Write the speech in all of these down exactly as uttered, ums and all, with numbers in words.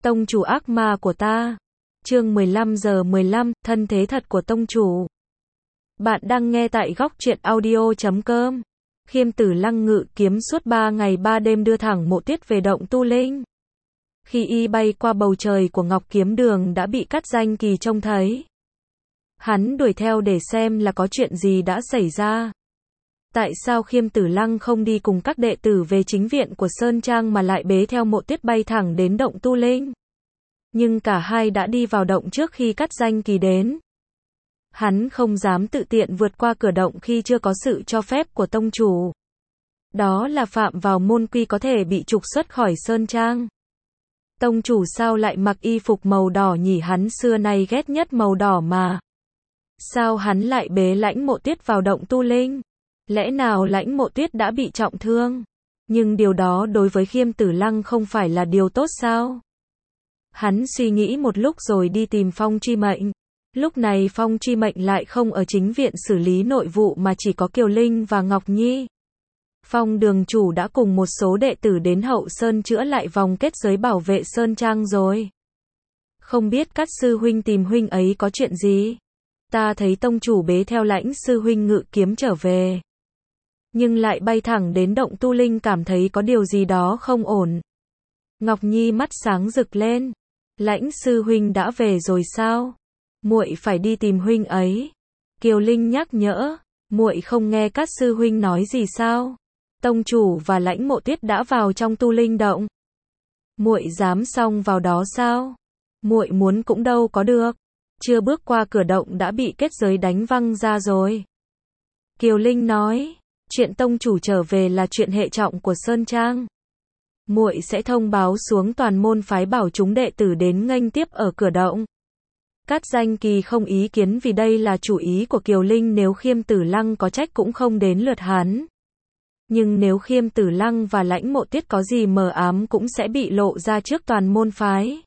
Tông chủ ác ma của ta. Chương mười lăm giờ mười lăm, thân thế thật của tông chủ. Bạn đang nghe tại góc truyện audio chấm com. Khiêm Tử Lăng ngự kiếm suốt ba ngày ba đêm đưa thẳng Mộ Tuyết về động tu linh. Khi y bay qua bầu trời của Ngọc Kiếm Đường đã bị Cát Danh Kỳ trông thấy. Hắn đuổi theo để xem là có chuyện gì đã xảy ra. Tại sao Khiêm Tử Lăng không đi cùng các đệ tử về chính viện của Sơn Trang mà lại bế theo Mộ Tuyết bay thẳng đến động tu linh? Nhưng cả hai đã đi vào động trước khi Cát Danh Kỳ đến. Hắn không dám tự tiện vượt qua cửa động khi chưa có sự cho phép của tông chủ. Đó là phạm vào môn quy có thể bị trục xuất khỏi Sơn Trang. Tông chủ sao lại mặc y phục màu đỏ nhỉ, hắn xưa nay ghét nhất màu đỏ mà. Sao hắn lại bế Lãnh Mộ Tuyết vào động tu linh? Lẽ nào Lãnh Mộ Tuyết đã bị trọng thương? Nhưng điều đó đối với Khiêm Tử Lăng không phải là điều tốt sao? Hắn suy nghĩ một lúc rồi đi tìm Phong Chi Mệnh. Lúc này Phong Chi Mệnh lại không ở chính viện xử lý nội vụ mà chỉ có Kiều Linh và Ngọc Nhi. Phong đường chủ đã cùng một số đệ tử đến Hậu Sơn chữa lại vòng kết giới bảo vệ Sơn Trang rồi. Không biết Cát sư huynh tìm huynh ấy có chuyện gì? Ta thấy tông chủ bế theo Lãnh sư huynh ngự kiếm trở về. Nhưng lại bay thẳng đến động tu linh, cảm thấy có điều gì đó không ổn. Ngọc Nhi mắt sáng rực lên. Lãnh sư huynh đã về rồi sao? Muội phải đi tìm huynh ấy. Kiều Linh nhắc nhở. Muội không nghe Cát sư huynh nói gì sao? Tông chủ và Lãnh Mộ Tuyết đã vào trong tu linh động. Muội dám xông vào đó sao? Muội muốn cũng đâu có được. Chưa bước qua cửa động đã bị kết giới đánh văng ra rồi. Kiều Linh nói, chuyện tông chủ trở về là chuyện hệ trọng của Sơn Trang. Muội sẽ thông báo xuống toàn môn phái bảo chúng đệ tử đến nghênh tiếp ở cửa động. Cát Danh Kỳ không ý kiến vì đây là chủ ý của Kiều Linh, nếu Khiêm Tử Lăng có trách cũng không đến lượt hắn. Nhưng nếu Khiêm Tử Lăng và Lãnh Mộ Tuyết có gì mờ ám cũng sẽ bị lộ ra trước toàn môn phái.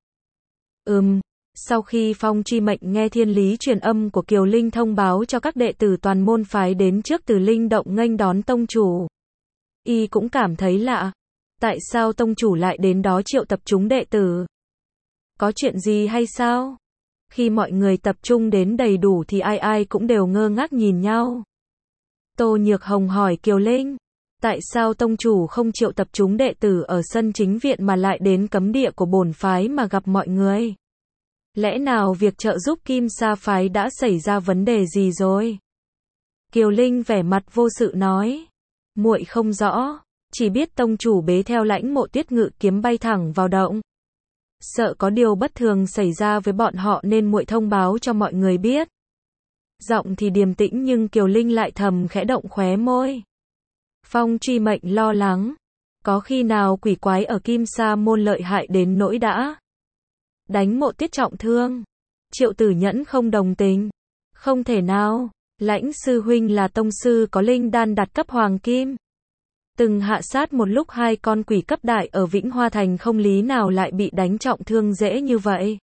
Ừm, sau khi Phong Chi Mệnh nghe thiên lý truyền âm của Kiều Linh thông báo cho các đệ tử toàn môn phái đến trước Từ Linh động nghênh đón tông chủ, y cũng cảm thấy lạ. Tại sao tông chủ lại đến đó triệu tập chúng đệ tử? Có chuyện gì hay sao? Khi mọi người tập trung đến đầy đủ thì ai ai cũng đều ngơ ngác nhìn nhau. Tô Nhược Hồng hỏi Kiều Linh, tại sao tông chủ không triệu tập chúng đệ tử ở sân chính viện mà lại đến cấm địa của bổn phái mà gặp mọi người? Lẽ nào việc trợ giúp Kim Sa phái đã xảy ra vấn đề gì rồi? Kiều Linh vẻ mặt vô sự nói, muội không rõ, chỉ biết tông chủ bế theo Lãnh Mộ Tuyết ngự kiếm bay thẳng vào động. Sợ có điều bất thường xảy ra với bọn họ nên muội thông báo cho mọi người biết. Giọng thì điềm tĩnh nhưng Kiều Linh lại thầm khẽ động khóe môi. Phong Chi Mệnh lo lắng, có khi nào quỷ quái ở Kim Sa môn lợi hại đến nỗi đã đánh Mộ Tuyết trọng thương? Triệu Tử Nhẫn không đồng tình. Không thể nào, Lãnh sư huynh là tông sư có linh đan đạt cấp hoàng kim, từng hạ sát một lúc hai con quỷ cấp đại ở Vĩnh Hoa Thành, không lý nào lại bị đánh trọng thương dễ như vậy.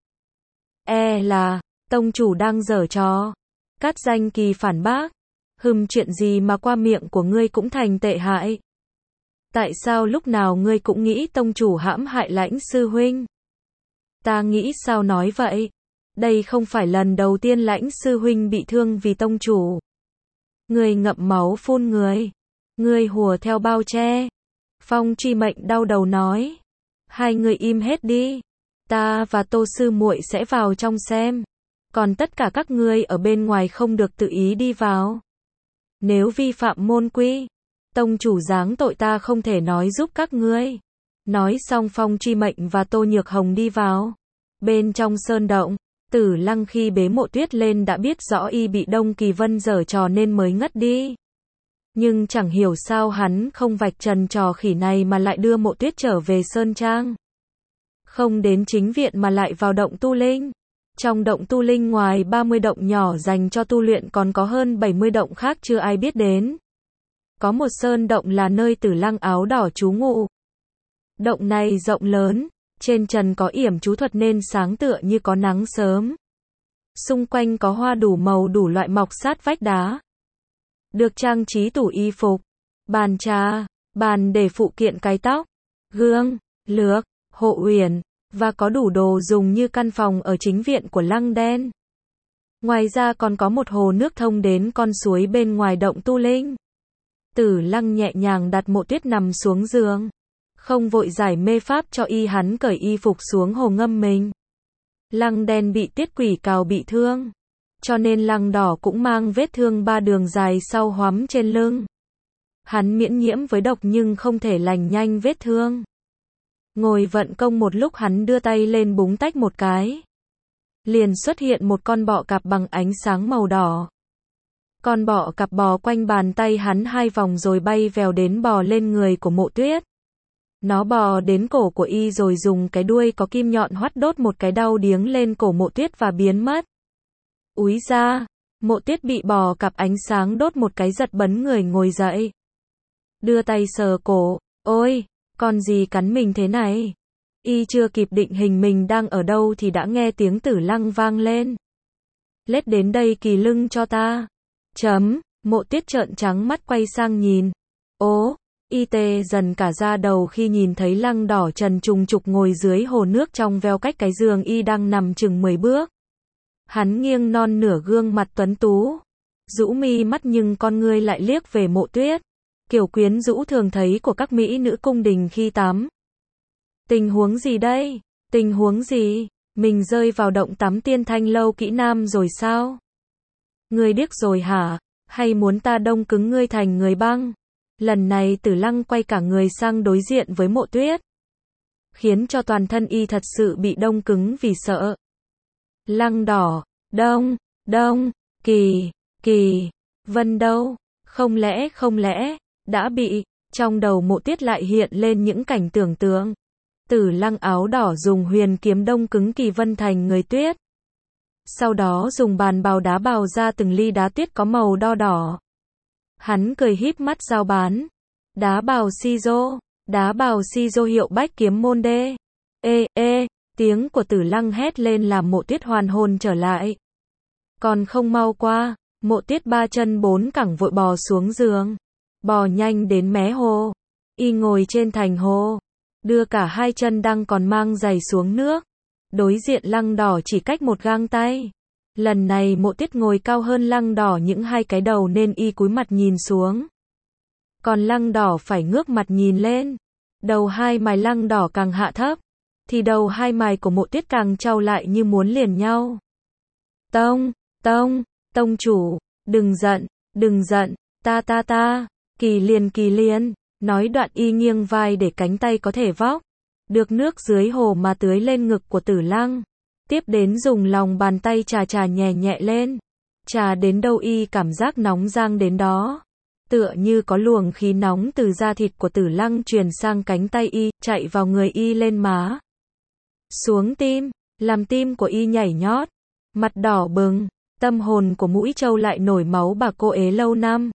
E là tông chủ đang giở trò. Cát Danh Kỳ phản bác. Hừm, chuyện gì mà qua miệng của ngươi cũng thành tệ hại? Tại sao lúc nào ngươi cũng nghĩ tông chủ hãm hại Lãnh sư huynh? Ta nghĩ sao nói vậy? Đây không phải lần đầu tiên Lãnh sư huynh bị thương vì tông chủ. Ngươi ngậm máu phun người. Ngươi hùa theo bao che. Phong Chi Mệnh đau đầu nói. Hai người im hết đi. Ta và Tô sư muội sẽ vào trong xem. Còn tất cả các ngươi ở bên ngoài không được tự ý đi vào. Nếu vi phạm môn quy, tông chủ giáng tội ta không thể nói giúp các ngươi. Nói xong Phong Chi Mệnh và Tô Nhược Hồng đi vào. Bên trong sơn động, Tử Lăng khi bế Mộ Tuyết lên đã biết rõ y bị Đông Kỳ Vân giở trò nên mới ngất đi. Nhưng chẳng hiểu sao hắn không vạch trần trò khỉ này mà lại đưa Mộ Tuyết trở về Sơn Trang. Không đến chính viện mà lại vào động tu linh. Trong động tu linh ngoài ba mươi động nhỏ dành cho tu luyện còn có hơn bảy mươi động khác chưa ai biết đến. Có một sơn động là nơi Tử Lăng áo đỏ trú ngụ. Động này rộng lớn, trên trần có yểm chú thuật nên sáng tựa như có nắng sớm. Xung quanh có hoa đủ màu đủ loại mọc sát vách đá. Được trang trí tủ y phục, bàn trà, bàn để phụ kiện cái tóc, gương, lược, hộ uyển, và có đủ đồ dùng như căn phòng ở chính viện của Lăng Đen. Ngoài ra còn có một hồ nước thông đến con suối bên ngoài động tu linh. Tử Lăng nhẹ nhàng đặt Mộ Tuyết nằm xuống giường. Không vội giải mê pháp cho y, hắn cởi y phục xuống hồ ngâm mình. Lăng Đen bị tiết quỷ cào bị thương. Cho nên Lăng Đỏ cũng mang vết thương ba đường dài sau hoắm trên lưng. Hắn miễn nhiễm với độc nhưng không thể lành nhanh vết thương. Ngồi vận công một lúc, hắn đưa tay lên búng tách một cái. Liền xuất hiện một con bọ cạp bằng ánh sáng màu đỏ. Con bọ cạp bò quanh bàn tay hắn hai vòng rồi bay vèo đến bò lên người của Mộ Tuyết. Nó bò đến cổ của y rồi dùng cái đuôi có kim nhọn hoắt đốt một cái đau điếng lên cổ Mộ Tuyết và biến mất. Úi ra, Mộ Tuyết bị bò cạp ánh sáng đốt một cái giật bấn người ngồi dậy. Đưa tay sờ cổ, ôi, con gì cắn mình thế này? Y chưa kịp định hình mình đang ở đâu thì đã nghe tiếng Tử Lăng vang lên. Lết đến đây kỳ lưng cho ta. Chấm, Mộ Tuyết trợn trắng mắt quay sang nhìn. Ố, y tê dần cả da đầu khi nhìn thấy Lăng Đỏ trần trùng trục ngồi dưới hồ nước trong veo cách cái giường y đang nằm chừng mười bước. Hắn nghiêng non nửa gương mặt tuấn tú, rũ mi mắt nhưng con ngươi lại liếc về Mộ Tuyết, kiểu quyến rũ thường thấy của các mỹ nữ cung đình khi tắm. Tình huống gì đây? Tình huống gì? Mình rơi vào động tắm tiên thanh lâu kỹ nam rồi sao? Ngươi điếc rồi hả? Hay muốn ta đông cứng ngươi thành người băng? Lần này Tử Lăng quay cả người sang đối diện với Mộ Tuyết, khiến cho toàn thân y thật sự bị đông cứng vì sợ. Lăng Đỏ, đông, đông, kỳ, kỳ, vân đâu? Không lẽ, không lẽ, đã bị, trong đầu Mộ Tuyết lại hiện lên những cảnh tưởng tượng. Tử Lăng áo đỏ dùng huyền kiếm đông cứng Kỳ Vân thành người tuyết. Sau đó dùng bàn bào đá bào ra từng ly đá tuyết có màu đo đỏ. Hắn cười híp mắt giao bán. Đá bào Shizo, đá bào Shizo hiệu Bách Kiếm Môn đê. Ê, ê, tiếng của Tử Lăng hét lên làm Mộ Tuyết hoàn hồn trở lại. Còn không mau qua, Mộ Tuyết ba chân bốn cẳng vội bò xuống giường. Bò nhanh đến mé hồ. Y ngồi trên thành hồ, đưa cả hai chân đang còn mang giày xuống nước. Đối diện Lăng Đỏ chỉ cách một gang tay. Lần này Mộ Tuyết ngồi cao hơn Lăng Đỏ những hai cái đầu nên y cúi mặt nhìn xuống. Còn Lăng Đỏ phải ngước mặt nhìn lên. Đầu hai mày Lăng Đỏ càng hạ thấp, thì đầu hai mày của Mộ Tuyết càng trao lại như muốn liền nhau. Tông, tông, tông chủ, đừng giận, đừng giận, ta ta ta, kỳ liền kỳ liền. Nói đoạn y nghiêng vai để cánh tay có thể vóc được nước dưới hồ mà tưới lên ngực của Tử Lăng. Tiếp đến dùng lòng bàn tay chà chà nhẹ nhẹ lên. Chà đến đâu y cảm giác nóng rang đến đó. Tựa như có luồng khí nóng từ da thịt của Tử Lăng truyền sang cánh tay y, chạy vào người y lên má. Xuống tim, làm tim của y nhảy nhót. Mặt đỏ bừng, tâm hồn của Mũi Trâu lại nổi máu bà cô ế lâu năm.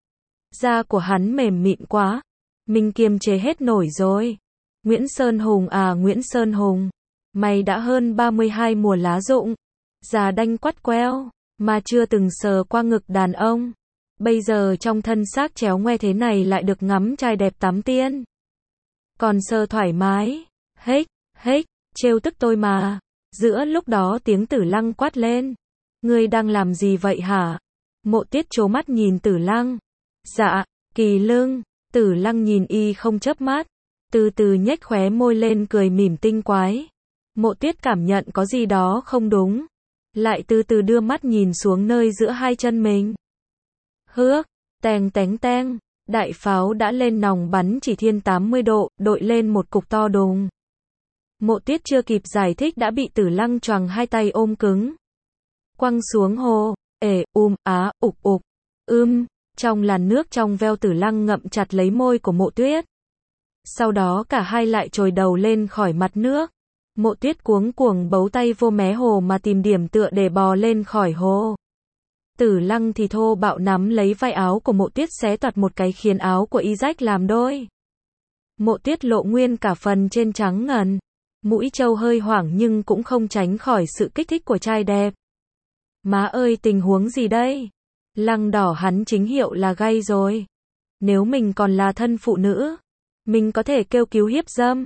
Da của hắn mềm mịn quá. Mình kiềm chế hết nổi rồi. Nguyễn Sơn Hùng à Nguyễn Sơn Hùng, mày đã hơn ba mươi hai mùa lá rụng, già đanh quắt queo, mà chưa từng sờ qua ngực đàn ông. Bây giờ trong thân xác chéo ngoe thế này lại được ngắm trai đẹp tắm tiên. Còn sờ thoải mái, hếch, hếch, trêu tức tôi mà. Giữa lúc đó tiếng Tử Lăng quát lên. Ngươi đang làm gì vậy hả? Mộ Tuyết trố mắt nhìn Tử Lăng. Dạ, kỳ lưng. Tử Lăng nhìn y không chớp mắt, từ từ nhếch khóe môi lên cười mỉm tinh quái. Mộ Tuyết cảm nhận có gì đó không đúng, lại từ từ đưa mắt nhìn xuống nơi giữa hai chân mình. Hước, teng tén teng, đại pháo đã lên nòng bắn chỉ thiên tám mươi độ, đội lên một cục to đùng. Mộ Tuyết chưa kịp giải thích đã bị Tử Lăng choàng hai tay ôm cứng, quăng xuống hồ. Ể, um, á, ục ục, ưm. Trong làn nước trong veo Tử Lăng ngậm chặt lấy môi của Mộ Tuyết. Sau đó cả hai lại trồi đầu lên khỏi mặt nước. Mộ Tuyết cuống cuồng bấu tay vô mé hồ mà tìm điểm tựa để bò lên khỏi hồ. Tử Lăng thì thô bạo nắm lấy vai áo của Mộ Tuyết xé toạc một cái khiến áo của y rách làm đôi. Mộ Tuyết lộ nguyên cả phần trên trắng ngần. Mũi Trâu hơi hoảng nhưng cũng không tránh khỏi sự kích thích của trai đẹp. Má ơi, tình huống gì đây? Lăng Đỏ hắn chính hiệu là gay rồi. Nếu mình còn là thân phụ nữ, mình có thể kêu cứu hiếp dâm.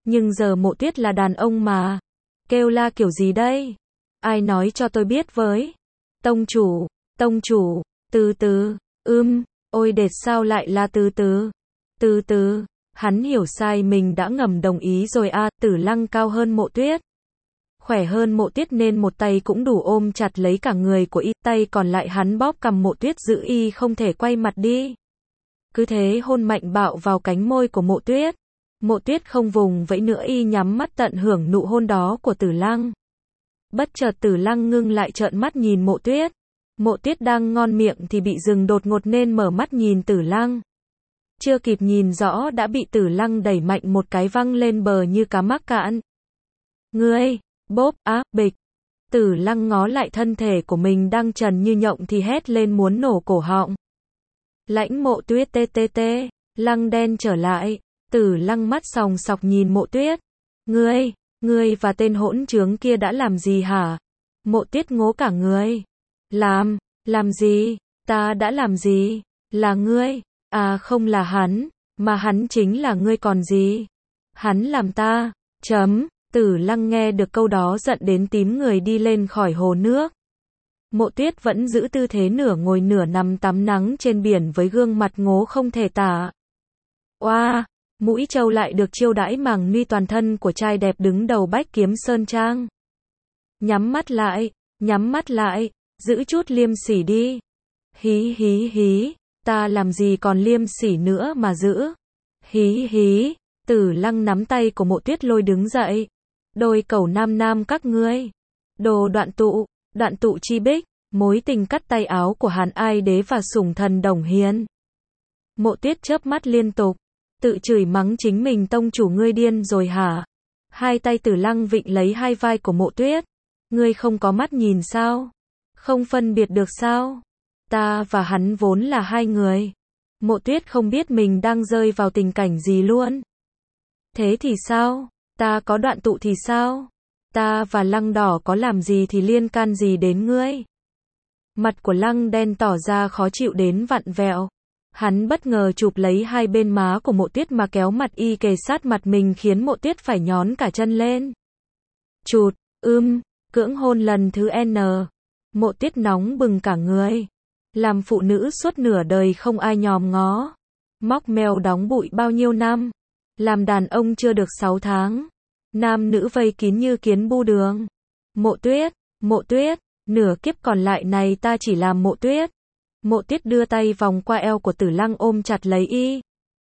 Nhưng giờ Mộ Tuyết là đàn ông mà. Kêu la kiểu gì đây? Ai nói cho tôi biết với? Tông chủ, tông chủ, từ từ, ưm, ôi đệt sao lại là từ từ? Từ từ, hắn hiểu sai mình đã ngầm đồng ý rồi à, Tử Lăng cao hơn Mộ Tuyết. Khỏe hơn Mộ Tuyết nên một tay cũng đủ ôm chặt lấy cả người của y, tay còn lại hắn bóp cầm Mộ Tuyết giữ y không thể quay mặt đi. Cứ thế hôn mạnh bạo vào cánh môi của Mộ Tuyết. Mộ Tuyết không vùng vẫy nữa, y nhắm mắt tận hưởng nụ hôn đó của Tử Lăng. Bất chợt Tử Lăng ngưng lại trợn mắt nhìn Mộ Tuyết. Mộ Tuyết đang ngon miệng thì bị dừng đột ngột nên mở mắt nhìn Tử Lăng. Chưa kịp nhìn rõ đã bị Tử Lăng đẩy mạnh một cái văng lên bờ như cá mắc cạn. Ngươi, bốp, á, bịch. Tử Lăng ngó lại thân thể của mình đang trần như nhộng thì hét lên muốn nổ cổ họng. Lãnh Mộ Tuyết tê tê tê, Lăng đen trở lại. Tử Lăng mắt sòng sọc nhìn Mộ Tuyết. Ngươi, ngươi và tên hỗn trướng kia đã làm gì hả? Mộ Tuyết ngố cả người. Làm, làm gì? Ta đã làm gì? Là ngươi. À không là hắn, mà hắn chính là ngươi còn gì? Hắn làm ta. Chấm. Tử Lăng nghe được câu đó giận đến tím người đi lên khỏi hồ nước. Mộ Tuyết vẫn giữ tư thế nửa ngồi nửa nằm tắm nắng trên biển với gương mặt ngố không thể tả. Oa, Mũi Trâu lại được chiêu đãi màng ni toàn thân của trai đẹp đứng đầu Bách Kiếm Sơn Trang. Nhắm mắt lại, nhắm mắt lại, giữ chút liêm sỉ đi. Hí hí hí, ta làm gì còn liêm sỉ nữa mà giữ. Hí hí, Tử Lăng nắm tay của Mộ Tuyết lôi đứng dậy. Đôi cẩu nam nam các ngươi. Đồ đoạn tụ, đoạn tụ chi bích, mối tình cắt tay áo của Hàn Ai Đế và sủng thần Đồng Hiên. Mộ Tuyết chớp mắt liên tục, tự chửi mắng chính mình, tông chủ ngươi điên rồi hả? Hai tay Tử Lăng vịn lấy hai vai của Mộ Tuyết. Ngươi không có mắt nhìn sao? Không phân biệt được sao? Ta và hắn vốn là hai người. Mộ Tuyết không biết mình đang rơi vào tình cảnh gì luôn. Thế thì sao? Ta có đoạn tụ thì sao? Ta và Lăng đỏ có làm gì thì liên can gì đến ngươi? Mặt của Lăng đen tỏ ra khó chịu đến vặn vẹo. Hắn bất ngờ chụp lấy hai bên má của Mộ Tuyết mà kéo mặt y kề sát mặt mình khiến Mộ Tuyết phải nhón cả chân lên. Chụt, ưm, cưỡng hôn lần thứ N. Mộ Tuyết nóng bừng cả người. Làm phụ nữ suốt nửa đời không ai nhòm ngó. Móc mèo đóng bụi bao nhiêu năm. Làm đàn ông chưa được sáu tháng. Nam nữ vây kín như kiến bu đường. Mộ Tuyết, Mộ Tuyết, nửa kiếp còn lại này ta chỉ làm Mộ Tuyết. Mộ Tuyết đưa tay vòng qua eo của Tử Lăng ôm chặt lấy y.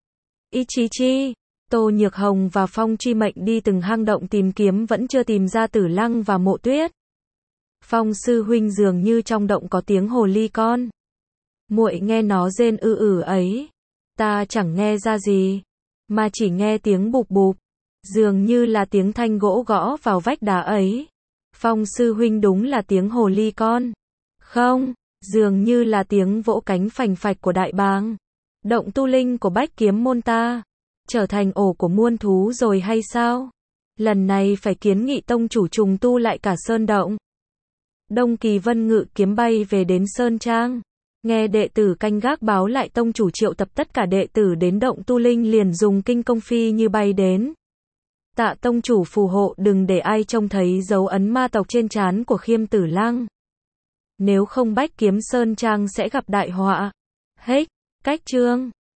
Y chí chi, Tô Nhược Hồng và Phong Truy Mệnh đi từng hang động tìm kiếm vẫn chưa tìm ra Tử Lăng và Mộ Tuyết. Phong sư huynh dường như trong động có tiếng hồ ly con. Muội nghe nó rên ư ử ấy. Ta chẳng nghe ra gì, mà chỉ nghe tiếng bụp bụp, dường như là tiếng thanh gỗ gõ vào vách đá ấy. Phong sư huynh đúng là tiếng hồ ly con. Không, dường như là tiếng vỗ cánh phành phạch của đại bàng. Động tu linh của Bách Kiếm môn ta trở thành ổ của muôn thú rồi hay sao? Lần này phải kiến nghị tông chủ trùng tu lại cả sơn động. Đông Kỳ Vân ngự kiếm bay về đến sơn trang. Nghe đệ tử canh gác báo lại tông chủ triệu tập tất cả đệ tử đến động tu linh liền dùng kinh công phi như bay đến. Tạ tông chủ phù hộ đừng để ai trông thấy dấu ấn ma tộc trên trán của Khiêm Tử Lăng. Nếu không Bách Kiếm Sơn Trang sẽ gặp đại họa. Hết, cách chương.